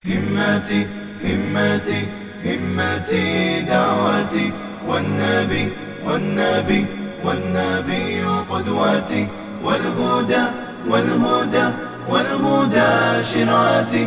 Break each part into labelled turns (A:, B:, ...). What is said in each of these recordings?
A: همتي همتي همتي دعوتي والنبي قدوتي والهدى والهدى شرعتي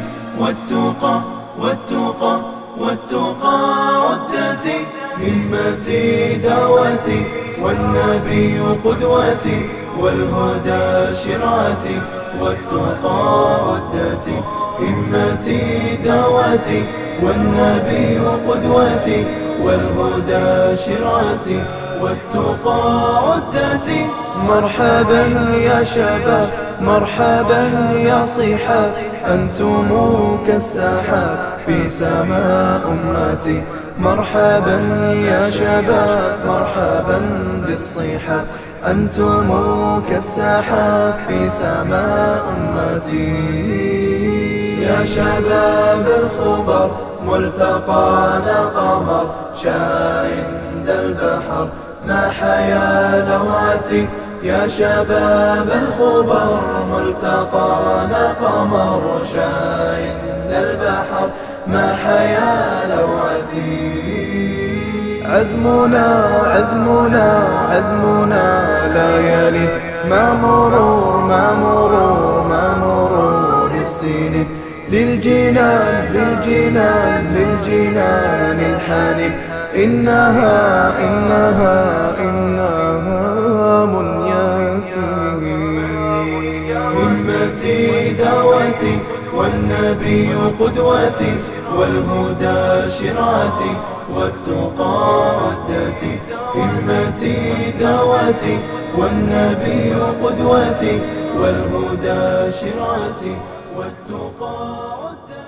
A: والتقى عدتي. همتي دعوتي والنبي قدوتي والهدى شرعتي والتقى عدتي. همتي دعوتي والنبي قدوتي والهدى شرعتي والتقى عدتي. مرحبا يا شباب مرحبا يا صيحاب أنتم كالسحاب في سماء أمتي. مرحبا يا شباب مرحبا بالصيحاب أنتم كالسحاب في سماء أمتي. يا شباب الخبر ملتقانا قمر شاهد البحر ما حيا لوعتي. يا شباب الخبر ملتقانا قمر شاهد البحر ما حيا لوعتي. عزمنا لا يلي ما مرور السنين للجنان الحنين. إنها منيتي. همتي دعوتي والنبي قدوتي والهدى شرعتي والتقى عدتي. همتي دعوتي والنبي قدوتي والهدى شرعتي والتقى عدتي.